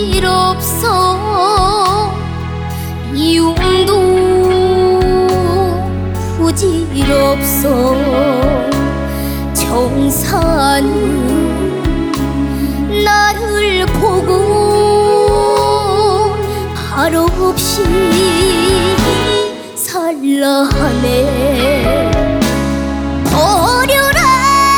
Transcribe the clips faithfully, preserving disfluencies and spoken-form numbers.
부질없어 이용도 부질없어 정사는 나를 보고 발 없이 살라 하네. 버려라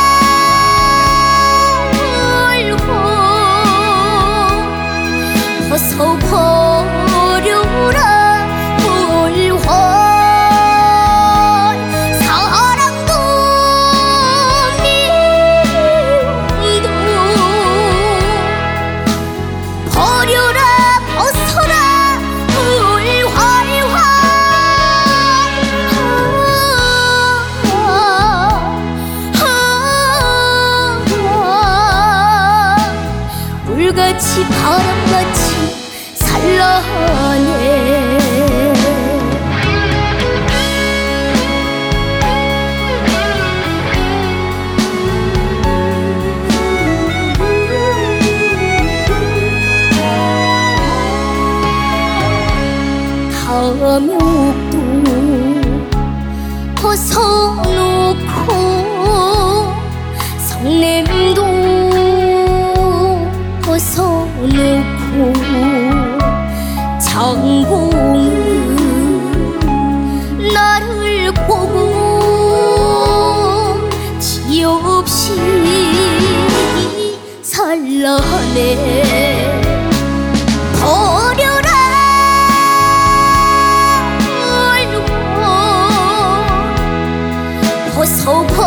벗어버려라 훌륭 사랑도 미움도 버려라 벗어라 훌륭 물같이 바람같이 살라 하네. 탐욕도 벗어놓고 성냄도 벗어놓고 장공은 나를 보고 지 없이 살라 하네. 버려라 벗어